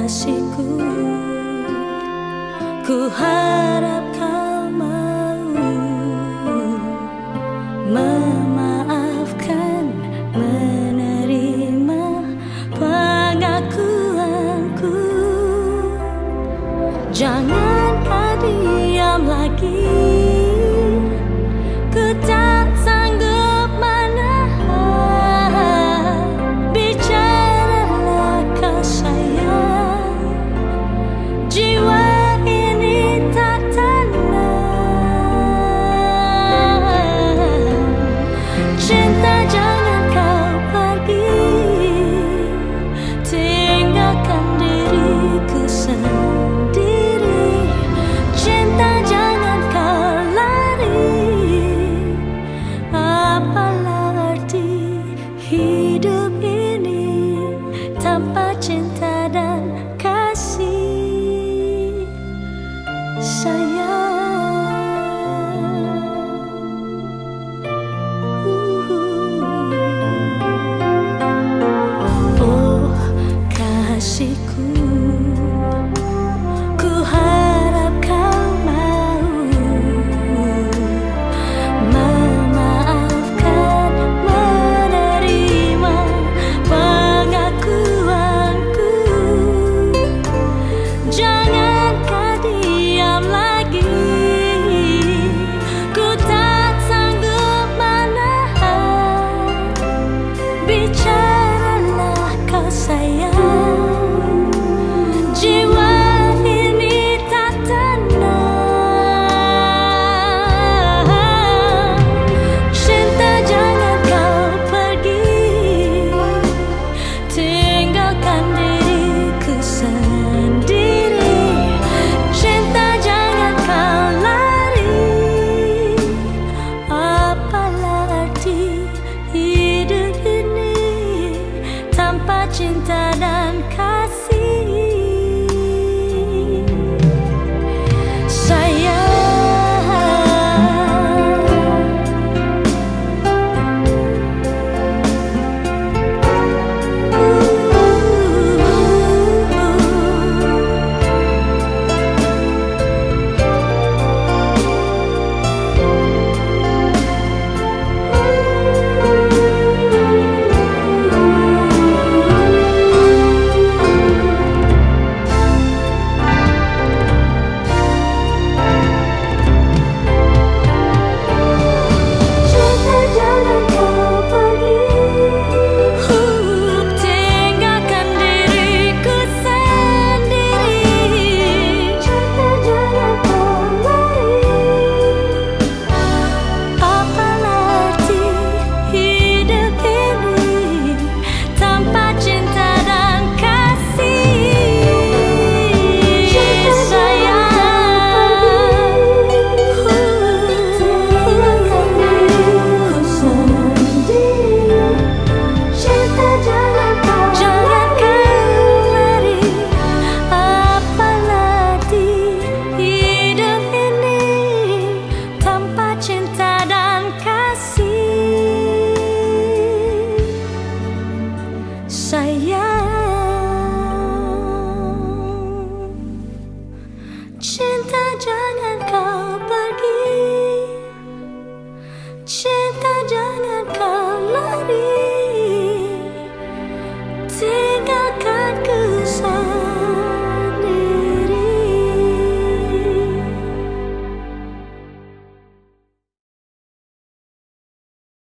kasihku, ku harap kau mau memaafkan, menerima pengakuanku. Jangan kau diam lagi, ku tak sanggup menahan. Bicaralah kau sayang, jiwa ini tak tenang. Cinta jangan kau pergi, tinggalkan diriku sendiri. Cinta jangan kau lari, apalah arti hidup ini tanpa cinta dan kasih sayang. Oh kasihku, ku harap kau mau memaafkan, menerima pengakuanku. Jangan kau diam lagi, ku tak sanggup menahan. Bicaralah kau sayang, jiwa ini tak tenang. Cinta jangan kau pergi, tinggalkan diriku sendiri. Cinta jangan kau lari, apalah arti hidup ini tanpa cinta dan kasih sayang. Sayang.